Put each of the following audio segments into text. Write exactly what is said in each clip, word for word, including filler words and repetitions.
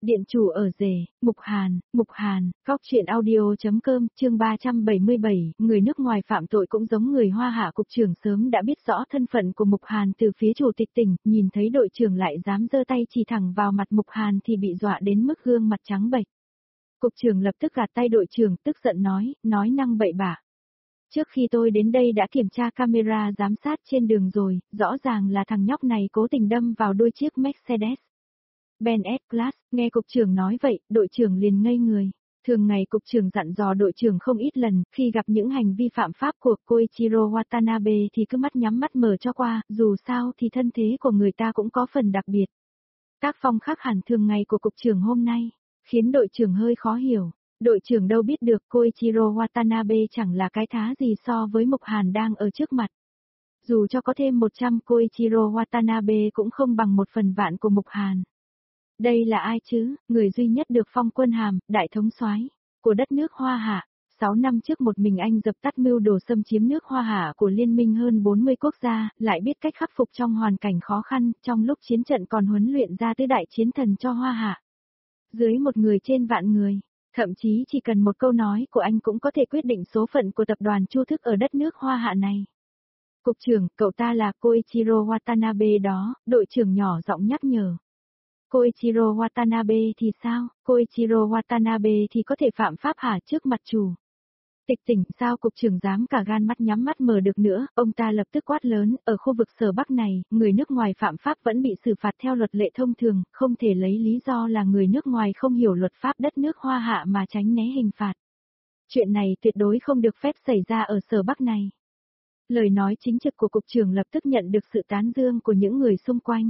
Điện chủ ở rể, Mục Hàn, Mục Hàn, Góc truyện audio.com, chương ba trăm bảy mươi bảy, người nước ngoài phạm tội cũng giống người Hoa Hạ. Cục trưởng sớm đã biết rõ thân phận của Mục Hàn từ phía chủ tịch tỉnh, nhìn thấy đội trưởng lại dám giơ tay chỉ thẳng vào mặt Mục Hàn thì bị dọa đến mức gương mặt trắng bệch. Cục trưởng lập tức gạt tay đội trưởng, tức giận nói, nói năng bậy bạ. Trước khi tôi đến đây đã kiểm tra camera giám sát trên đường rồi, rõ ràng là thằng nhóc này cố tình đâm vào đuôi chiếc Mercedes Benz S-Class. Nghe cục trưởng nói vậy, đội trưởng liền ngây người. Thường ngày cục trưởng dặn dò đội trưởng không ít lần, khi gặp những hành vi phạm pháp của Koichiro Watanabe thì cứ mắt nhắm mắt mở cho qua, dù sao thì thân thế của người ta cũng có phần đặc biệt. Tác phong khác hẳn thường ngày của cục trưởng hôm nay, khiến đội trưởng hơi khó hiểu. Đội trưởng đâu biết được Koichiro Watanabe chẳng là cái thá gì so với Mục Hàn đang ở trước mặt. Dù cho có thêm một trăm Koichiro Watanabe cũng không bằng một phần vạn của Mục Hàn. Đây là ai chứ, người duy nhất được phong quân hàm, đại thống soái của đất nước Hoa Hạ. Sáu năm trước một mình anh dập tắt mưu đồ xâm chiếm nước Hoa Hạ của liên minh hơn bốn mươi quốc gia, lại biết cách khắc phục trong hoàn cảnh khó khăn, trong lúc chiến trận còn huấn luyện ra tứ đại chiến thần cho Hoa Hạ. Dưới một người trên vạn người, thậm chí chỉ cần một câu nói của anh cũng có thể quyết định số phận của tập đoàn Chu Thức ở đất nước Hoa Hạ này. Cục trưởng, cậu ta là Koichiro Watanabe đó, đội trưởng nhỏ giọng nhắc nhở. Koichiro Watanabe thì sao, Koichiro Watanabe thì có thể phạm pháp hả trước mặt chủ tịch tỉnh? Sao cục trưởng dám cả gan mắt nhắm mắt mở được nữa? Ông ta lập tức quát lớn, ở khu vực sở Bắc này, người nước ngoài phạm pháp vẫn bị xử phạt theo luật lệ thông thường, không thể lấy lý do là người nước ngoài không hiểu luật pháp đất nước Hoa Hạ mà tránh né hình phạt. Chuyện này tuyệt đối không được phép xảy ra ở sở Bắc này. Lời nói chính trực của cục trưởng lập tức nhận được sự tán dương của những người xung quanh.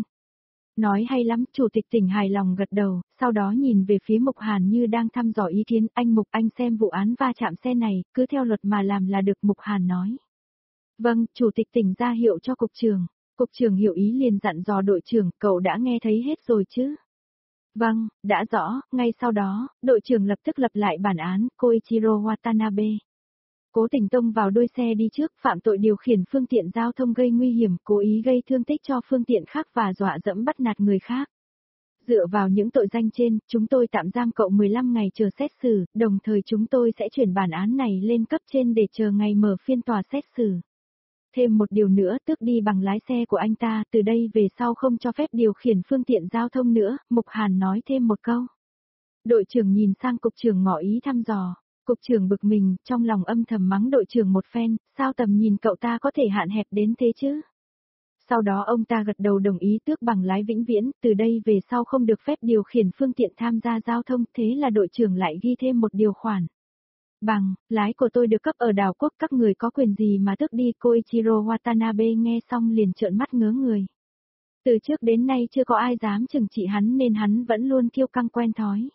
Nói hay lắm, chủ tịch tỉnh hài lòng gật đầu, sau đó nhìn về phía Mục Hàn như đang thăm dò ý kiến. Anh Mục, anh xem vụ án va chạm xe này, cứ theo luật mà làm là được. Mục Hàn nói. Vâng, chủ tịch tỉnh ra hiệu cho cục trưởng. Cục trưởng hiểu ý liền dặn dò đội trưởng, cậu đã nghe thấy hết rồi chứ? Vâng, đã rõ. Ngay sau đó, đội trưởng lập tức lập lại bản án, Koichiro Watanabe cố tình tông vào đuôi xe đi trước, phạm tội điều khiển phương tiện giao thông gây nguy hiểm, cố ý gây thương tích cho phương tiện khác và dọa dẫm bắt nạt người khác. Dựa vào những tội danh trên, chúng tôi tạm giam cậu mười lăm ngày chờ xét xử, đồng thời chúng tôi sẽ chuyển bản án này lên cấp trên để chờ ngày mở phiên tòa xét xử. Thêm một điều nữa, tước đi bằng lái xe của anh ta, từ đây về sau không cho phép điều khiển phương tiện giao thông nữa. Mục Hàn nói thêm một câu. Đội trưởng nhìn sang cục trưởng ngỏ ý thăm dò. Cục trưởng bực mình, trong lòng âm thầm mắng đội trưởng một phen, sao tầm nhìn cậu ta có thể hạn hẹp đến thế chứ? Sau đó ông ta gật đầu đồng ý tước bằng lái vĩnh viễn, từ đây về sau không được phép điều khiển phương tiện tham gia giao thông, thế là đội trưởng lại ghi thêm một điều khoản. Bằng lái của tôi được cấp ở đảo quốc, các người có quyền gì mà tước đi? Koichiro Watanabe nghe xong liền trợn mắt ngớ người. Từ trước đến nay chưa có ai dám trừng trị hắn nên hắn vẫn luôn kiêu căng quen thói.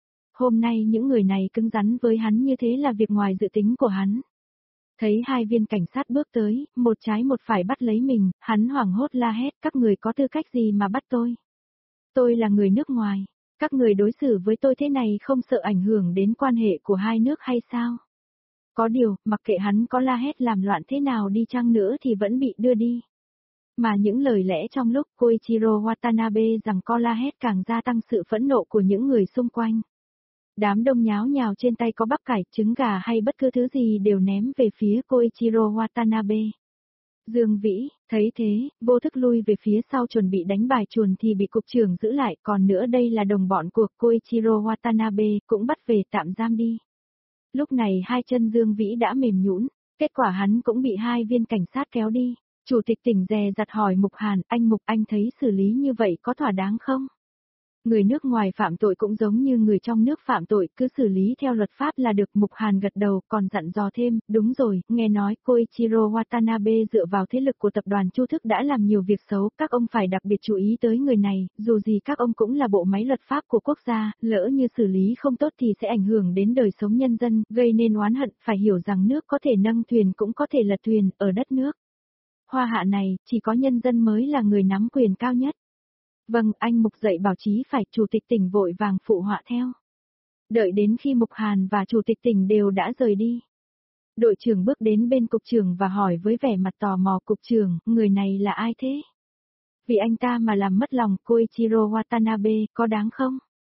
Hôm nay những người này cứng rắn với hắn như thế là việc ngoài dự tính của hắn. Thấy hai viên cảnh sát bước tới, một trái một phải bắt lấy mình, hắn hoảng hốt la hét, các người có tư cách gì mà bắt tôi? Tôi là người nước ngoài, các người đối xử với tôi thế này không sợ ảnh hưởng đến quan hệ của hai nước hay sao? Có điều, mặc kệ hắn có la hét làm loạn thế nào đi chăng nữa thì vẫn bị đưa đi. Mà những lời lẽ trong lúc Koichiro Watanabe rằng co la hét càng gia tăng sự phẫn nộ của những người xung quanh. Đám đông nháo nhào trên tay có bắp cải, trứng gà hay bất cứ thứ gì đều ném về phía Koichiro Watanabe. Dương Vĩ, thấy thế, vô thức lui về phía sau chuẩn bị đánh bài chuồn thì bị cục trưởng giữ lại, còn nữa đây là đồng bọn của Koichiro Watanabe, cũng bắt về tạm giam đi. Lúc này hai chân Dương Vĩ đã mềm nhũn, kết quả hắn cũng bị hai viên cảnh sát kéo đi. Chủ tịch tỉnh dè dặt hỏi Mục Hàn, anh Mục, anh thấy xử lý như vậy có thỏa đáng không? Người nước ngoài phạm tội cũng giống như người trong nước phạm tội, cứ xử lý theo luật pháp là được. Mục Hàn gật đầu, còn dặn dò thêm, đúng rồi, nghe nói Koichiro Watanabe dựa vào thế lực của tập đoàn Chu Thức đã làm nhiều việc xấu, các ông phải đặc biệt chú ý tới người này, dù gì các ông cũng là bộ máy luật pháp của quốc gia, lỡ như xử lý không tốt thì sẽ ảnh hưởng đến đời sống nhân dân, gây nên oán hận, phải hiểu rằng nước có thể nâng thuyền cũng có thể lật thuyền, ở đất nước Hoa Hạ này, chỉ có nhân dân mới là người nắm quyền cao nhất. Vâng, anh Mục dạy bảo chí phải, chủ tịch tỉnh vội vàng phụ họa theo. Đợi đến khi Mục Hàn và chủ tịch tỉnh đều đã rời đi. Đội trưởng bước đến bên cục trưởng và hỏi với vẻ mặt tò mò, cục trưởng, người này là ai thế? Vì anh ta mà làm mất lòng Koichiro Watanabe, có đáng không?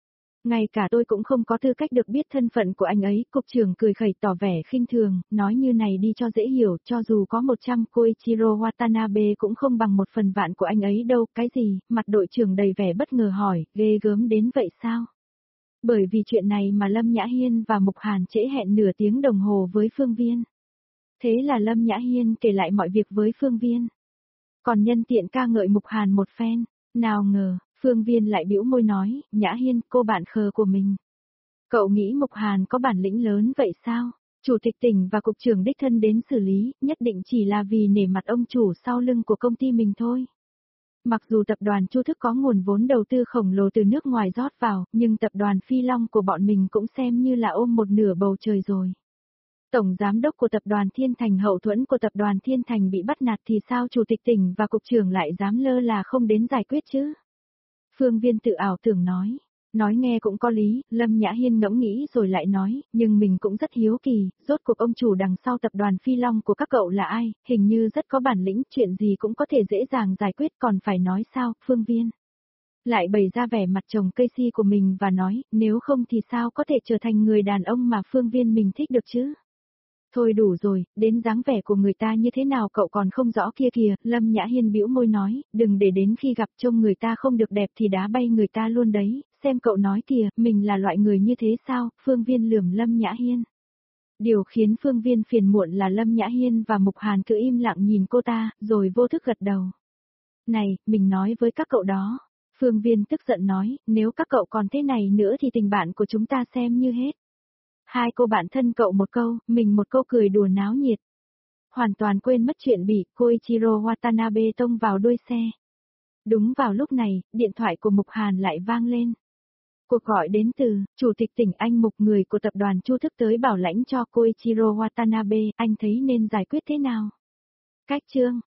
Ngay cả tôi cũng không có tư cách được biết thân phận của anh ấy, cục trưởng cười khẩy tỏ vẻ khinh thường, nói như này đi cho dễ hiểu, cho dù có một trăm Koichiro Watanabe cũng không bằng một phần vạn của anh ấy đâu, cái gì, mặt đội trưởng đầy vẻ bất ngờ hỏi, ghê gớm đến vậy sao? Bởi vì chuyện này mà Lâm Nhã Hiên và Mục Hàn trễ hẹn nửa tiếng đồng hồ với Phương Viên. Thế là Lâm Nhã Hiên kể lại mọi việc với Phương Viên. Còn nhân tiện ca ngợi Mục Hàn một phen, nào ngờ, Phương Viên lại bĩu môi nói, Nhã Hiên, cô bạn khờ của mình. Cậu nghĩ Mục Hàn có bản lĩnh lớn vậy sao? Chủ tịch tỉnh và cục trưởng đích thân đến xử lý, nhất định chỉ là vì nể mặt ông chủ sau lưng của công ty mình thôi. Mặc dù tập đoàn Chu Thức có nguồn vốn đầu tư khổng lồ từ nước ngoài rót vào, nhưng tập đoàn Phi Long của bọn mình cũng xem như là ôm một nửa bầu trời rồi. Tổng giám đốc của tập đoàn Thiên Thành hậu thuẫn của tập đoàn Thiên Thành bị bắt nạt thì sao chủ tịch tỉnh và cục trưởng lại dám lơ là không đến giải quyết chứ? Phương Viên tự ảo tưởng nói. Nói nghe cũng có lý, Lâm Nhã Hiên ngẫm nghĩ rồi lại nói, nhưng mình cũng rất hiếu kỳ, rốt cuộc ông chủ đằng sau tập đoàn Phi Long của các cậu là ai, hình như rất có bản lĩnh, chuyện gì cũng có thể dễ dàng giải quyết còn phải nói sao, Phương Viên. Lại bày ra vẻ mặt chồng cây si của mình và nói, nếu không thì sao có thể trở thành người đàn ông mà Phương Viên mình thích được chứ? Thôi đủ rồi, đến dáng vẻ của người ta như thế nào cậu còn không rõ kia kìa, Lâm Nhã Hiên bĩu môi nói, đừng để đến khi gặp trông người ta không được đẹp thì đá bay người ta luôn đấy, xem cậu nói kìa, mình là loại người như thế sao, Phương Viên lườm Lâm Nhã Hiên. Điều khiến Phương Viên phiền muộn là Lâm Nhã Hiên và Mục Hàn cứ im lặng nhìn cô ta, rồi vô thức gật đầu. Này, mình nói với các cậu đó. Phương Viên tức giận nói, nếu các cậu còn thế này nữa thì tình bạn của chúng ta xem như hết. Hai cô bạn thân cậu một câu, mình một câu cười đùa náo nhiệt. Hoàn toàn quên mất chuyện bị Koichiro Watanabe tông vào đuôi xe. Đúng vào lúc này, điện thoại của Mục Hàn lại vang lên. Cuộc gọi đến từ, Chủ tịch tỉnh Anh Mục người của tập đoàn Chu Thức tới bảo lãnh cho Koichiro Watanabe, anh thấy nên giải quyết thế nào? Cách chương